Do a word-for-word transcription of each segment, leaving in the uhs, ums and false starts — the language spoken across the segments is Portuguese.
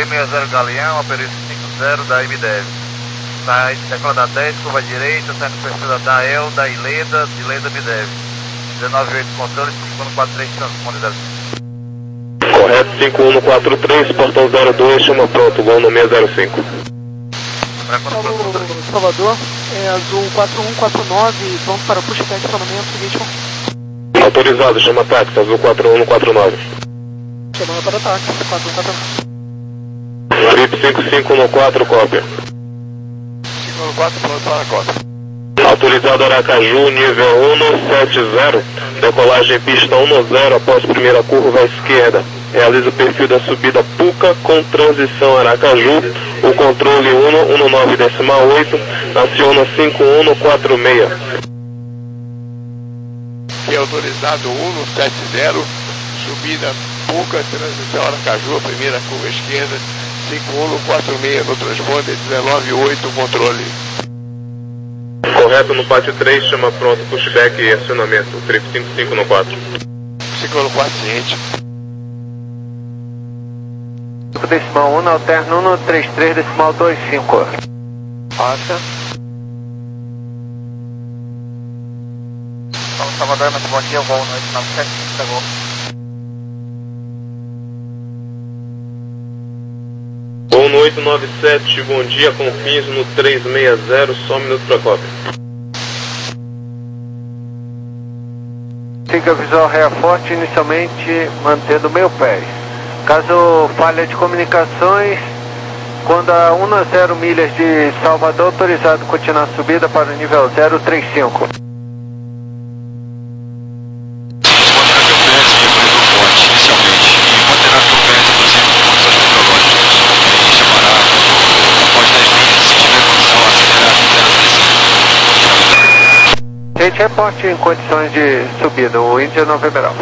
três seis zero Galeão, operei cinquenta da I B D E V. Sai tecla da dez, curva direita, saindo perfil da El, da Ileda, de Ileda B D E V. dezenove oito controle, cinco um quatro três, transponde zero cinco. Correto, cinco um quatro três, portão zero dois, chama pronto, voo no seis zero cinco. Salvador, Salvador, é azul quatro um quatro nove, pronto para pushback, acionamento, ritmo. Autorizado, chama táxi, azul quatro um quatro nove. Chamando para táxi, quatro um quatro nove. Trip cinco cinco um quatro, cópia. cinco um quatro, pronto para a cópia. Autorizado Aracaju, nível um sete zero, decolagem pista um zero após primeira curva à esquerda. Realiza o perfil da subida Puca com transição Aracaju, o controle um um nove oito, aciona cinco um quatro seis. E autorizado um sete zero, subida Puca, transição Aracaju, primeira curva esquerda, cinco um quatro seis no transponder, dezenove oito, controle. Correto no pátio três, chama pronto, pushback e acionamento, trip cinco cinco no quatro. cinco um quatro, ciente. Decimal um, alterno um três três, decimal dois cinco. Passa. Vamos, Salvador, muito bom dia, voo noite nove sete, pegou. Voo no oito nove sete, bom dia, confins no três seis zero, só um minuto para cópia. Siga visual reforte inicialmente mantendo meio pé. Caso falha de comunicações, quando a um a zero milhas de Salvador, autorizado continuar a subida para o nível zero três cinco. Gente, reporte em condições de subida, o Índia November Alpha.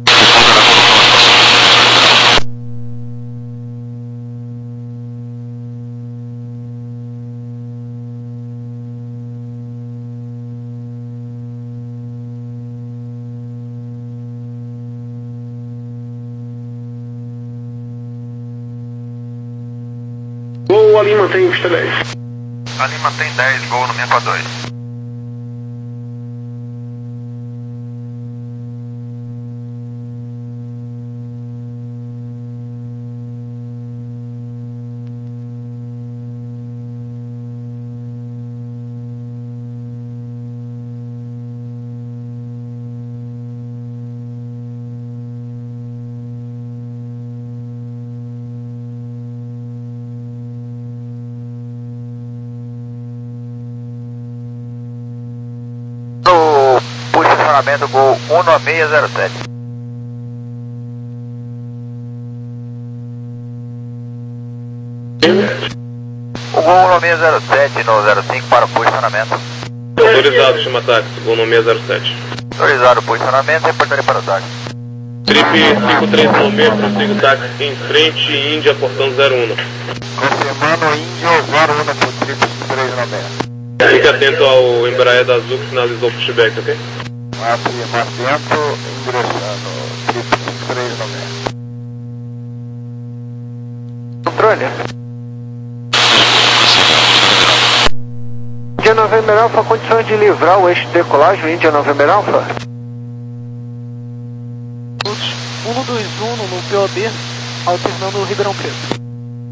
Gol, ali mantém pista dez. Ali mantém dez, gol no seis quatro dois. Posicionamento gol um nove seis zero sete. O gol um nove seis zero sete no zero cinco para o posicionamento. Autorizado, chama táxi, gol no seis zero sete. Autorizado o posicionamento, reportarei para o táxi. Trip cinco três um seis, prossigo táxi em frente, Índia, portão zero um. Confirmando Índia zero um para o trip cinco três um seis. Fique atento ao Embraer da Azul que sinalizou o pushback, ok? Atento, ingressando, trip cinco três um seis. Controle. Índia November Alpha, condições de livrar o eixo de decolagem, Índia November Alpha. um dois um no P O B, alternando o Ribeirão Preto.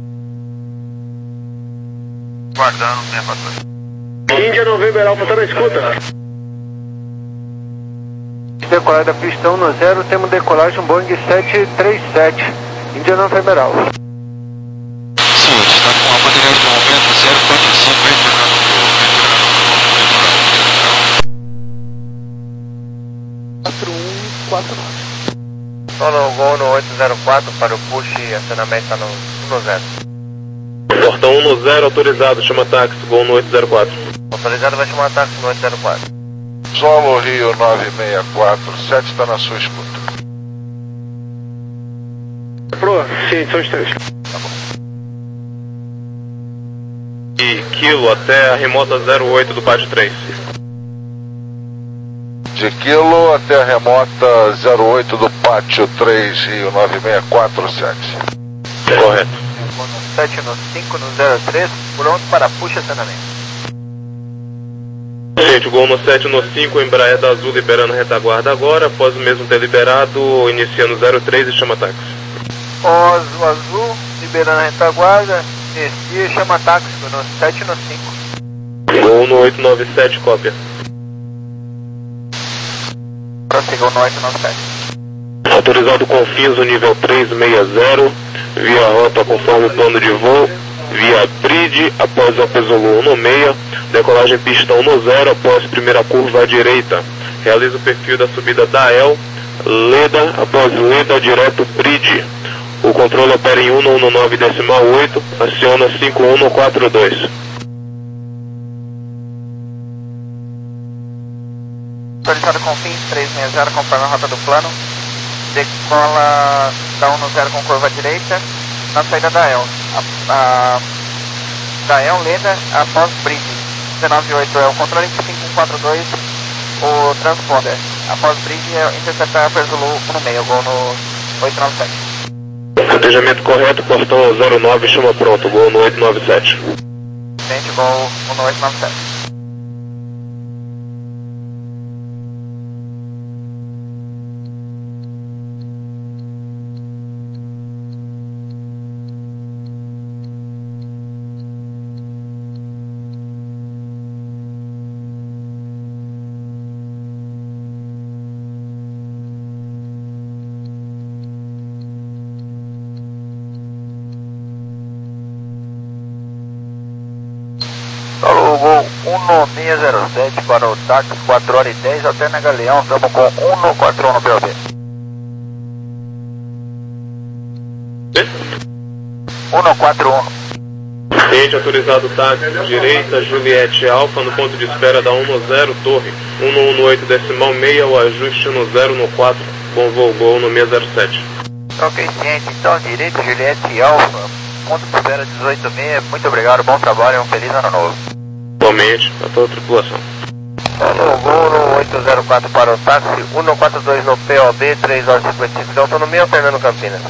Guardando seis quatro dois. Índia November Alpha, tá na escuta. Decolagem da pista um no zero, temos decolagem Boeing sete três sete, Índia November Alpha. Senhor, está com a bandeira de momento zero quatro cinco, retornando quatro um quatro nove. Solo gol no oito zero quatro para o push e acionamento está no um zero. Portão um zero, autorizado, chama táxi, gol no oito zero quatro. Autorizado vai chamar táxi no oito zero quatro. Solo Rio nove seis quatro sete está na sua escuta. Pro, sim, são os três. Tá bom. E quilo até a remota zero oito do pátio três. De quilo até a remota zero oito do pátio três Rio nove seis quatro sete. Correto. sete no cinco no zero três, pronto para puxa acionamento. Gente, Gol no sete no cinco, Embraer da Azul liberando retaguarda agora, após o mesmo ter liberado, iniciando zero três e chama táxi. Após o Azul, liberando retaguarda, inicia e chama táxi no sete no cinco. Gol no oito nove sete, cópia. Prosseguiu no oito nove sete. Autorizado Confins no nível três seis zero, via rota conforme plano de voo, via Bridge, após a Pesolo um no seis, decolagem pista um no zero, após primeira curva à direita. Realiza o perfil da subida da El, Leda, após Leda, direto Bridge. O controle opera em um no um nove decimal oito, aciona cinco um no quatro dois. Autorizado Confins três seis zero, conforme a rota do plano. Decola da um no zero com curva à direita, na saída da El. A, a, da El, Leda, após Bridge. dezenove oito é o controle, cinco um quatro dois, o transponder. Após Bridge, é interceptar a Pesolo um no meio, gol no oito nove sete. Cotejamento correto, portão zero nove, chama pronto, gol no oito nove sete. Gente, gol no oito nove sete. Alô, gol um no seis zero sete para o táxi, quatro horas e dez, alterna Galeão, estamos com um no quatro um no P O B. um no quatro um. Cliente autorizado táxi, direita, Juliette Alfa, no ponto de espera da um no zero, torre, um no um no oito decimal seis, o ajuste no zero no quatro, bom voo, gol no seis zero sete. Ok, ciente, então direita, Juliette Alfa, ponto de espera dezoito seis, muito obrigado, bom trabalho e um feliz ano novo. Igualmente, a toda a tripulação. Alô, gol no oito zero quatro para o táxi, um no quatro dois no P O B, três horas e cinquenta e cinco de autonomia, Fernando Campinas.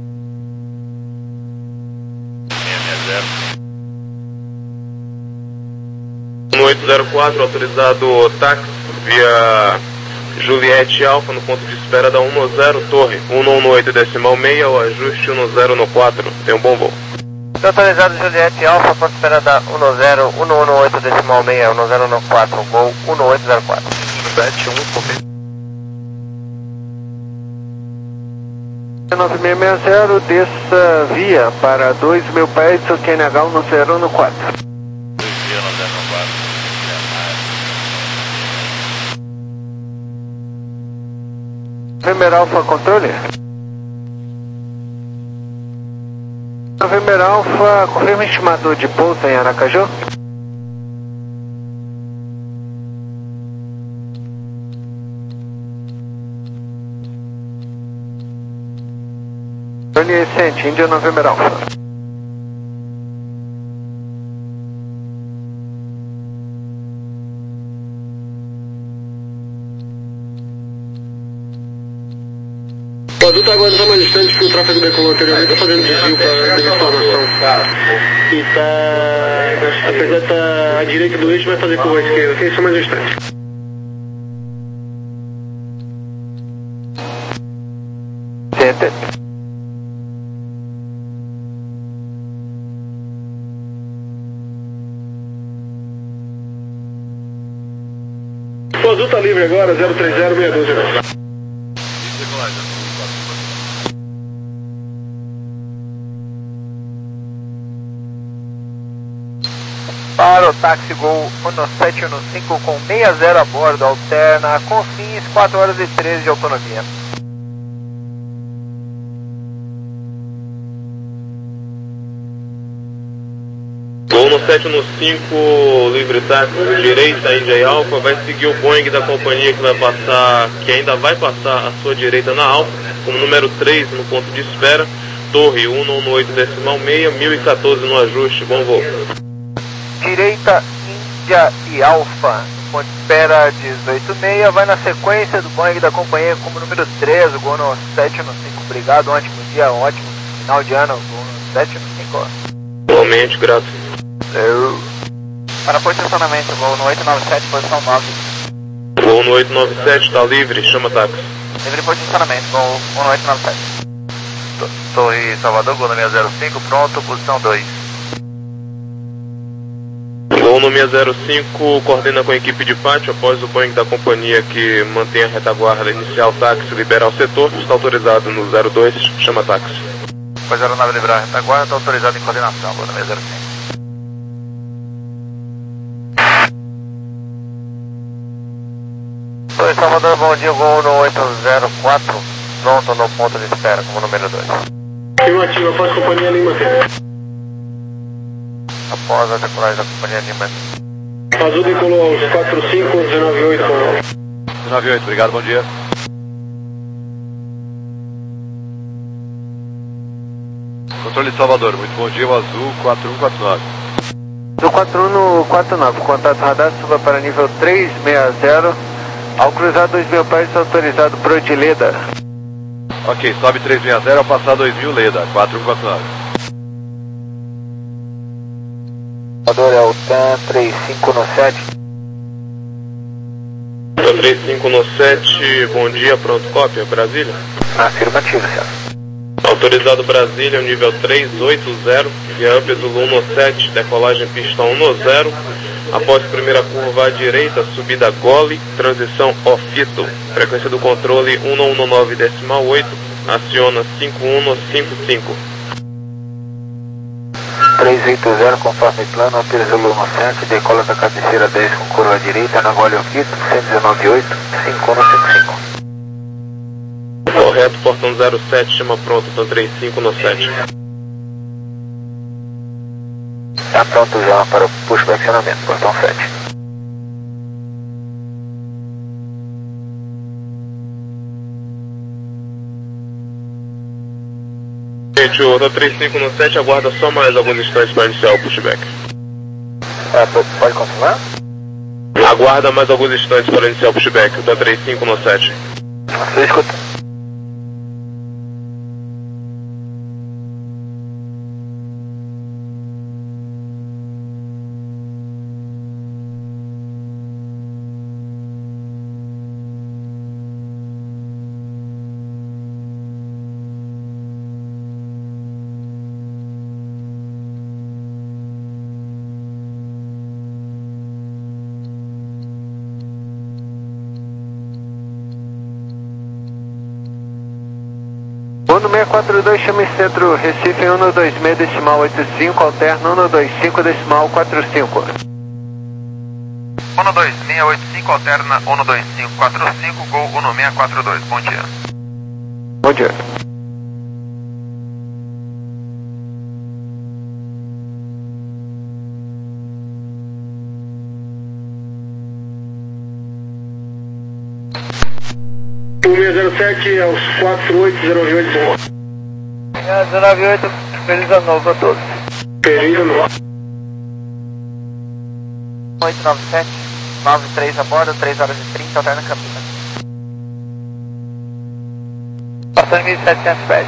No oito zero quatro, autorizado táxi via Juliette Alfa, no ponto de espera da um no zero, torre, um no um no oito decimal seis, o ajuste um no zero no quatro, tem um bom voo. Autorizado Juliette Alfa, ponto de espera da um no zero, um no um no oito decimal seis, um no zero no quatro, gol um no oito zero quatro. sete um, confirma. nove seis seis zero, desça via para dois mil pés, Q N H um no zero no quatro. November Alfa, controle. November Alfa, confirma estimador de pouso em Aracaju. Tony Cent, Índia November Alfa. O adulto agora está mais distante que o tráfego decolou anteriormente, está fazendo desvio para desinformação. E está. Apesar de estar à direita do eixo, vai fazer curva à esquerda, ok? Só mais distante. Center. O azul está livre agora, zero três zero seis dois. Para o táxi Gol um no sete um no cinco com seis zero a bordo, alterna Confins, quatro horas e treze de autonomia. Gol no sete no cinco, livre táxi, direita, Índia Alfa, vai seguir o Boeing da companhia que vai passar, que ainda vai passar à sua direita na Alfa, como número três no ponto de espera, torre um no um no oito decimal seis, mil e quatorze no ajuste, bom voo. Direita, Índia e Alfa, ponto de espera dezoito seis, vai na sequência do Boeing da companhia como número três, o Gol no sete no cinco, obrigado, um ótimo dia, um ótimo final de ano, Gol no sete no cinco. Igualmente, grato. Eu... Para posicionamento, voo no oito nove sete, posição nove. Voo no oito nove sete, tá livre, chama táxi. Livre posicionamento, voo no oito nove sete. Torre Salvador, voo no seis zero cinco, pronto, posição dois. Voo no seis zero cinco, coordena com a equipe de pátio, após o Boeing da companhia que mantém a retaguarda inicial táxi, liberar o setor, está autorizado no zero dois, chama táxi. Pois a aeronave liberar a retaguarda, está autorizado em coordenação, voo no seis zero cinco. Torre Salvador, bom dia, voo no oito zero quatro, pronto no ponto de espera, como número dois. Afirmativo, após companhia Lima. Após a decolagem da companhia Lima. Azul decolou aos quatro cinco, dezenove oito. dezenove oito, obrigado, bom dia. Controle de Salvador, muito bom dia, o Azul quatro um quatro nove. Do quatro um no quatro nove, contato radar, suba para nível três seis zero. Ao cruzar dois mil pés, autorizado por Odileda. Ok, sobe três seis zero, ao passar dois mil, Leda, quatro um quatro nove. Salvador é o T A M três cinco no sete. três cinco no sete, bom dia, pronto, cópia, Brasília. Afirmativo, senhor. Autorizado Brasília, nível três oito zero, via up Zulu um no sete, decolagem pista um no zero. Após primeira curva à direita, subida gole, transição ofito. Frequência do controle um um nove decimal oito, aciona cinco um cinco cinco. três oito zero, conforme plano, Hotel Zulu no sete, decola da cabeceira dez com curva à direita, na gole ofito, cento e dezenove oito, cinco um cinco cinco. Correto, portão zero sete, chama pronto, então três cinco no sete. Está pronto já para o pushback acionamento, portão sete. Gente, o três cinco no sete aguarda só mais alguns instantes para iniciar o pushback. É, pode continuar? Aguarda mais alguns instantes para iniciar o pushback, o três cinco no sete. Você escuta? Uno seis quatro dois, chame centro Recife um dois seis decimal oito cinco, alterna um dois cinco decimal quatro cinco. um dois seis oito cinco, alterna um dois cinco quatro cinco, Gol um seis quatro dois, bom dia. Bom dia. um seis zero sete aos quatro oito zero oito. zero nove oito, feliz ano novo a todos. Feliz ano novo. oito nove sete, nove três a bordo, três horas e trinta, alterna cabina. Passando mil e setecentos pés.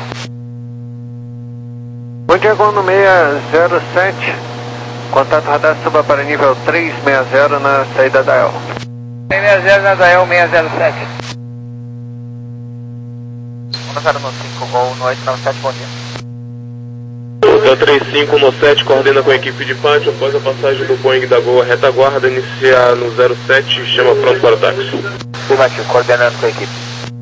Bom dia, Gol no seis zero sete. Contato radar, suba para nível três seis zero na saída da El. três seis zero na Dael seis zero sete. um zero cinco, Gol no oito nove sete, bom dia. Hotel três cinco no sete, coordena com a equipe de pátio, após a passagem do Boeing da Gol à retaguarda, iniciar no zero sete, chama pronto para o táxi. Afirmativo, coordenando com a equipe.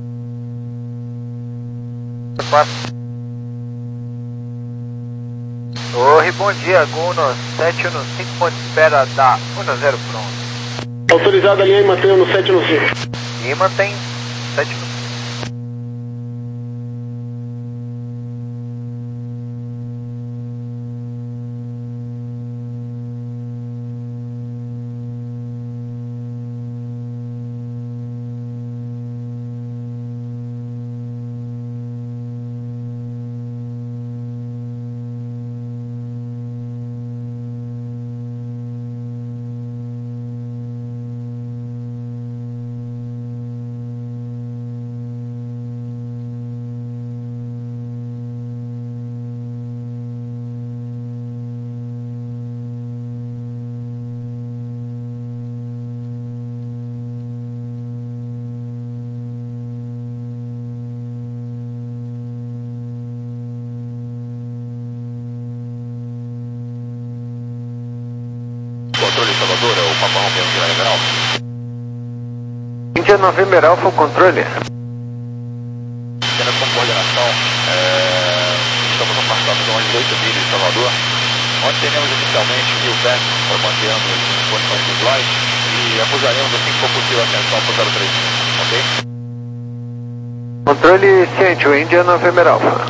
Torre, bom dia, Gol no sete um cinco, ponto de espera da um zero pronto. Autorizado a linha e mantém no sete no cinco. E mantém sete no cinco. Salvador, é o Papa Romeo Índia November Alpha. Índia November Alpha, o controle. Tendo com coordenação, é, estamos afastados de umas oito milhas de Salvador, onde teremos inicialmente mil pés para mantermos em condições visuais e acusaremos assim que for possível a atenção para o zero três cinco, ok? Controle ciente, o Índia November Alpha.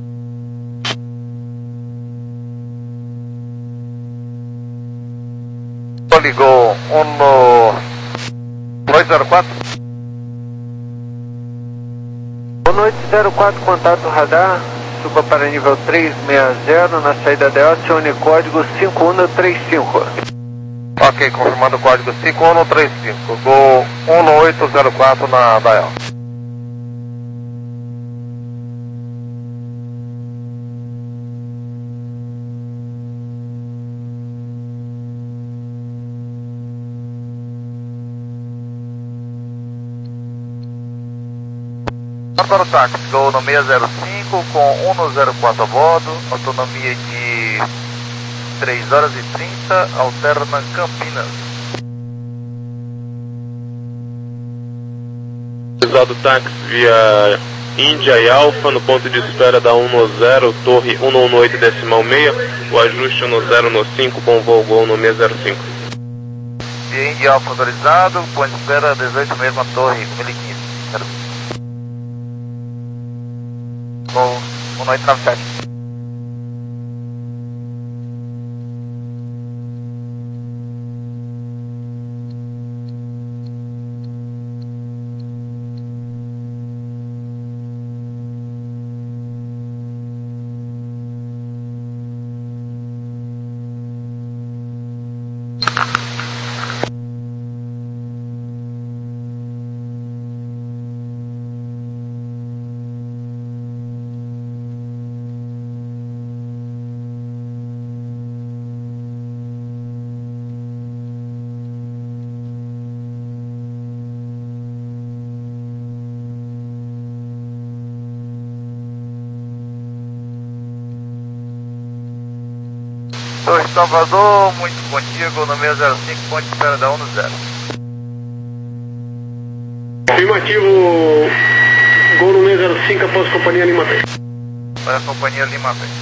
Ligou um no oito zero quatro. um oito zero quatro, contato radar, suba para nível trezentos e sessenta na saída da E O, unicódigo cinco um três cinco. Ok, confirmando o código cinco um três cinco, Gol um no oito zero quatro na da E O. Para o táxi, Gol no seis zero cinco com um no zero quatro a bordo, autonomia de três horas e trinta, alterna Campinas. Usado táxi via Índia e Alfa no ponto de espera da um no zero, torre um no oito decimal seis, o ajuste um no zero no cinco com voo Gol no seis zero cinco. Via Índia Alfa autorizado, ponto de espera dezoito mesma torre mil e quinze. Gol um no oito nove sete. Torre Salvador, muito contigo, no seis zero cinco, ponto de espera da um no zero. Afirmativo, Gol no seis zero cinco, após companhia Lima três. Para a companhia Lima três.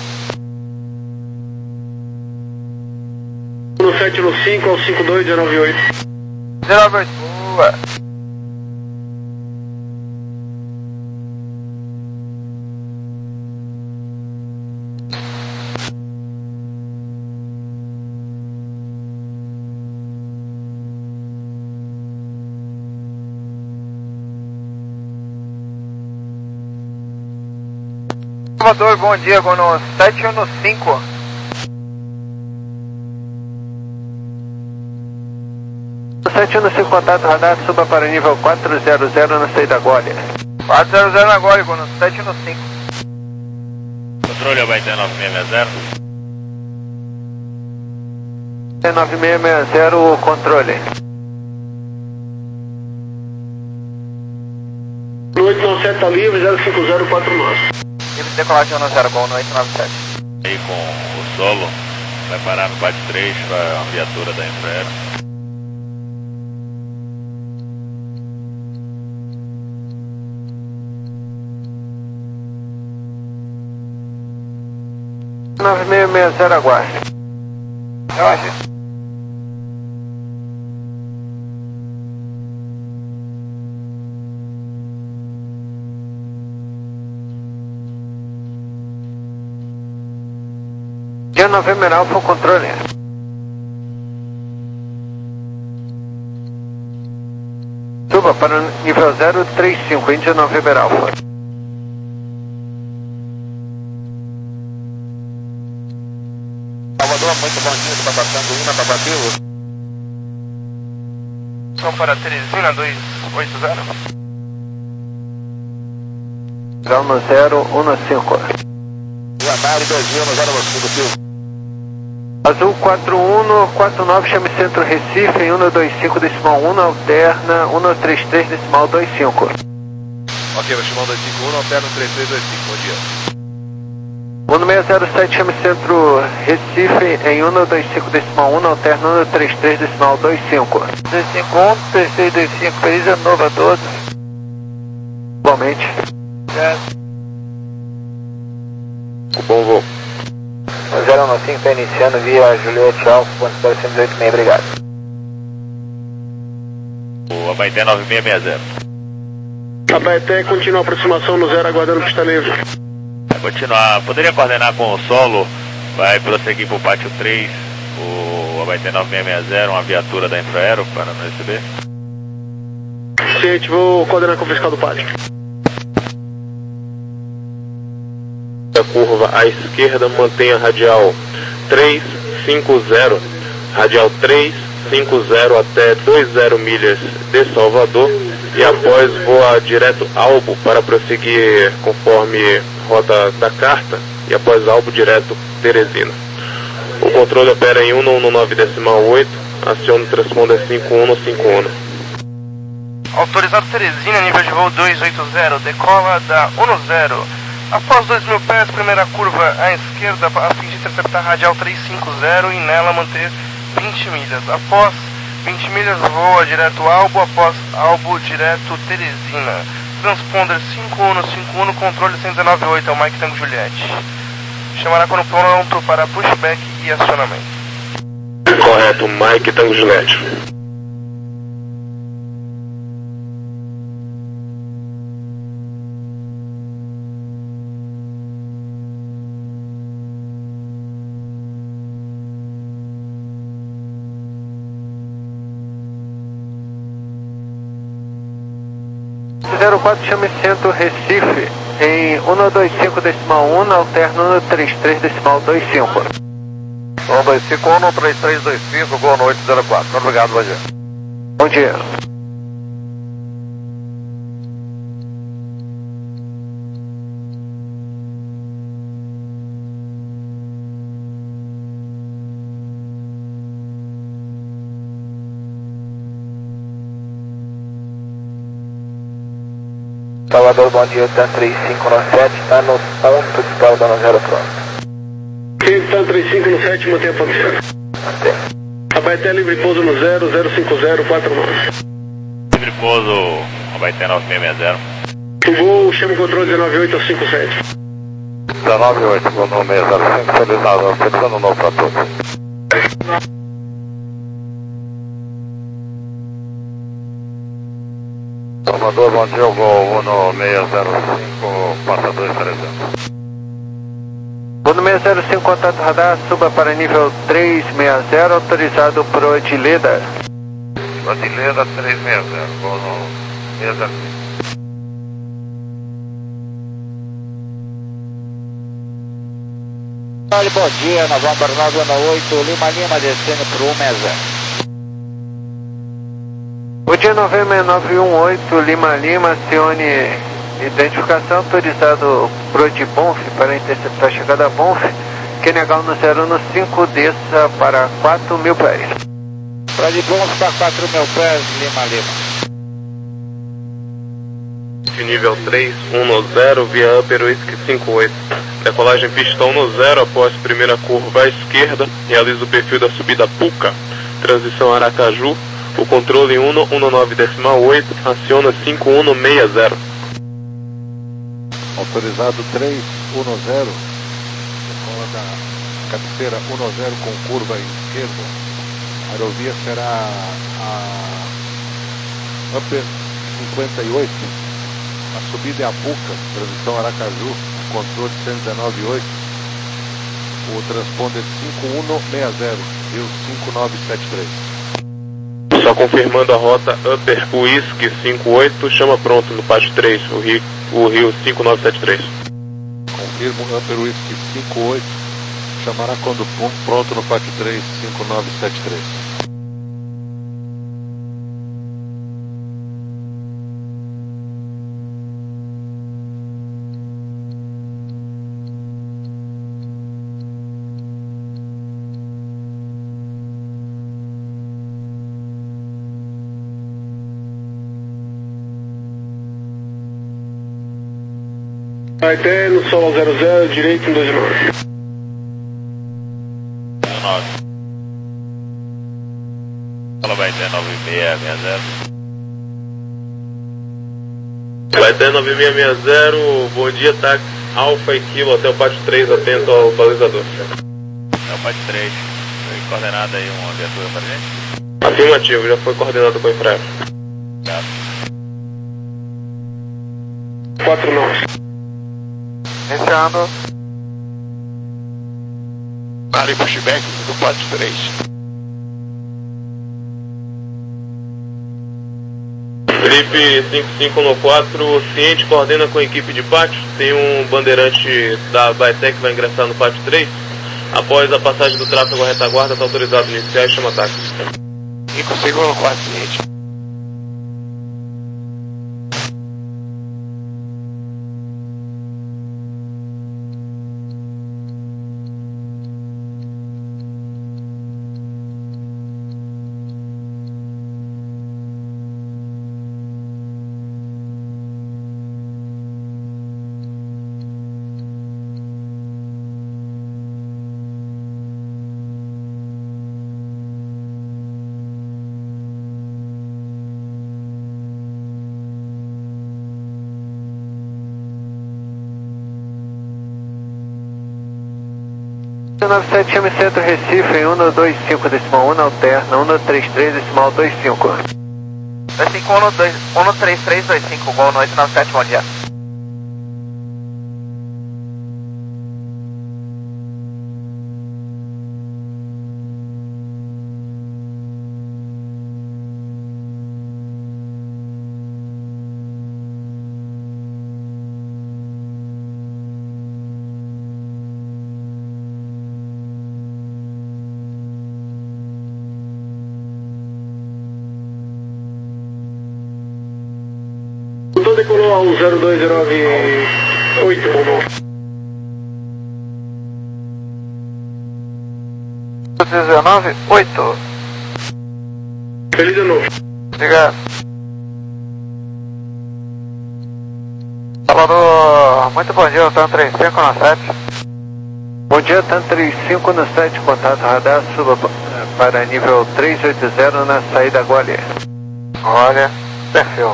um no sete no cinco, ao cinco dois, dezenove oito. dezenove oito, boa. Salvador, bom dia, Gol no sete um no cinco. sete um no cinco, contato radar, suba para nível quatro zero zero na saída Gólea. quatro zero zero na Gólea, Gol no sete um no cinco. Controle vai ter nove seis seis zero. nove seis seis zero, controle. oito nove sete tá livre, zero cinco zero quatro nove. Livre de decolagem um no zero, Gol no oito nove sete. Aí com o solo, vai parar no bate três para a viatura da Infraero. nove seis seis zero, aguarde. Jorge. Índia November Alpha, o controle. Suba para o nível zero três cinco, Índia November Alpha. Salvador, muito bom dia, está passando uma para Bateu. São para Teresina, dois oito zero. um no zero, um no cinco. Janari dois mil no zero no cinco, Silvio. Azul quatro um quatro nove, chame Centro Recife, em um no dois cinco decimal um, alterna um no trinta e três decimal vinte e cinco. Ok, vou chamar o dois cinco um, alterna três três dois cinco, bom dia. um seis zero sete, chame centro Recife em um dois cinco decimal um, alterno um três três decimal dois cinco. dois cinco um, três seis dois cinco, feliz ano novo a todos. Igualmente. Certo. Bom voo. zero um cinco está iniciando via Juliette Alfa, ponto zero cento e oitenta e seis, obrigado. O Abaeté nove seis seis zero. Abaeté continua a aproximação no zero, aguardando pista livre. Vai continuar, poderia coordenar com o solo, vai prosseguir para o pátio três, o Abaeté nove seis seis zero, uma viatura da Infraero para não receber. Ciente, vou coordenar com o fiscal do pátio. A curva à esquerda, mantenha radial três cinco zero, radial três cinco zero até vinte milhas de Salvador e após voa direto Albo para prosseguir conforme rota da carta e após Albo direto Teresina. O controle opera em um um nove decimal oito, acione o transponder cinco um cinco um. Autorizado Teresina, nível de voo dois oito zero, decola da um zero. Após dois mil pés, primeira curva à esquerda, a fim de interceptar radial trezentos e cinquenta e nela manter vinte milhas. Após vinte milhas, voa direto Albo, após Albo, direto Teresina. Transponder cinco um cinco um, controle cento e dezenove ponto oito, é o Mike Tango Juliette. Chamará quando pronto para pushback e acionamento. Correto, Mike Tango Juliette. zero quatro, chame centro Recife em um dois cinco decimal um, alterno um três três decimal dois cinco. um dois cinco um, três três dois cinco, boa noite, zero quatro. Obrigado, bom dia. Bom dia. Salvador, bom dia, TAN três cinco nove sete, está no ponto de espera da zero pronto. TAN três cinco nove sete, mantenha a posição. Mantém. Abaeté livre pouso no zero zero cinco zero quatro nove. Livre pouso, Abaeté nove seis seis zero. O voo, chama o controle dezenove oito cinco sete. dezenove oito, voo no seis zero cinco, feliz ano, feliz ano novo para todos. Salvador, bom dia, voo no seis zero cinco, passa dois trezentos. Uno seis zero cinco, contato radar, suba para nível três seis zero, autorizado por Odileda. Odileda três seis zero, voo no seis zero cinco. Olha, bom dia, November nove um oito, Lima Lima, descendo para o um seis zero. O dia nove seis nove um oito, Lima Lima, acione identificação, autorizado Prodi Bonf para interceptar a chegada a Bonf, Q N H no zero um cinco, desça para quatro mil pés. Prodi Bonf para quatro mil pés, Lima Lima. Nível três um zero, via Upper Whisky cinco oito. Decolagem pistão no zero, após primeira curva à esquerda, realiza o perfil da subida Puca, transição Aracaju. O controle um um nove decimal oito, aciona cinco um seis zero. Autorizado três um zero, decola da cabeceira um zero com curva esquerda. A aerovia será a Upper cinquenta e oito. A subida é a Puca, transição Aracaju, controle cento e dezenove ponto oito. O transponder cinco um seis zero, Rio cinco nove sete três. Só confirmando a rota Upper Whisky cinco oito, chama pronto no pátio três, o Rio, o Rio cinco nove sete três. Confirmo Upper Whisky cinco oito, chamará quando pronto no pátio três, cinco nove sete três. Vai até no solo zero zero, direito em dois nove. nove. Ela vai ter nove seis seis zero. Vai ter nove seis seis zero, bom dia, táxi Alfa e Kilo até o pátio três, atento ao balizador. É o pátio três. Foi coordenada aí uma viatura pra gente? Afirmativo, já foi coordenado com o Infraero. Tá. quatro nove. Iniciando. Vale pushback do pátio três. Felipe cinco cinco no quatro, ciente, coordena com a equipe de pátio. Tem um bandeirante da Baetec que vai ingressar no pátio três. Após a passagem do tráfego à retaguarda, está autorizado a iniciar e chama táxi. cinco cinco no quatro, ciente. nove sete M Centro Recife em um dois cinco decimal um, alterna um três três decimal dois cinco. dois cinco um três três dois cinco, Gol noite nove sete, bom dia. Então decolou ao zero dois zero nove oito. dezenove, oito. Feliz ano novo. Obrigado. Salvador, muito bom dia, TAN trinta e cinco no sete. Bom dia, TAN trinta e cinco no sete, contato radar, suba para nível trezentos e oitenta na saída Guali. Olha, perfil.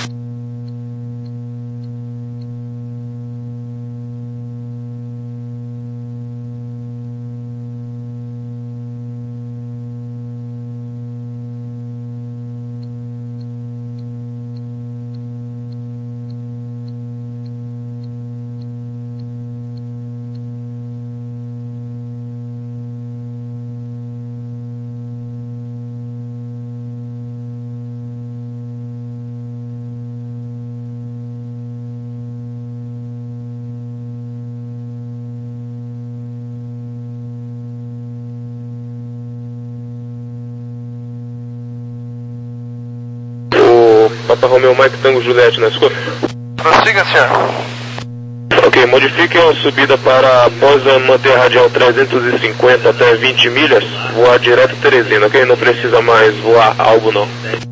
Papa Romeo Mike Tango Juliette na escuta. Prossiga, senhor. Ok, modifiquem a subida para, após manter a radial trezentos e cinquenta até vinte milhas, voar direto a Teresina, ok? Não precisa mais voar algo não.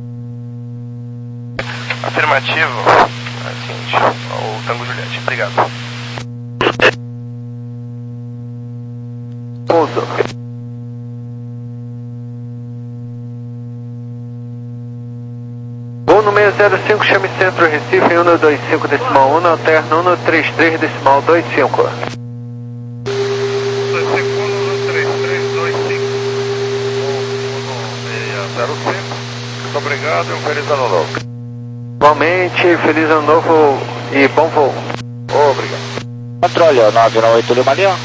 Afirmativo. É o seguinte, o Tango Juliette, obrigado. Pouso. Voo no seis zero cinco, chame Centro Recife em um dois cinco decimal um, alterna um três três decimal dois cinco. dois cinco um, três três dois cinco. seis zero cinco. Muito obrigado e um feliz ano novo. Igualmente, feliz ano novo e bom voo. Obrigado. Controle, nove nove oito Lima Lima.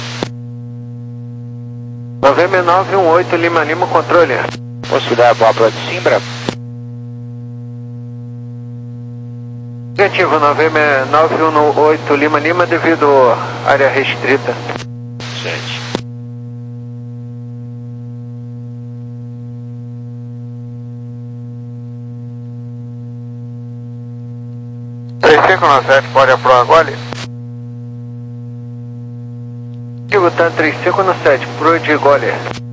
nove seis nove um oito Lima Lima, controle. Possibilidade para a de Simbra. Negativo, nove seis nove um oito Lima Lima devido à área restrita. Sete. três cinco nove sete, pode aprovar agora? Digo, tá três cinco nove sete, pro de Gole.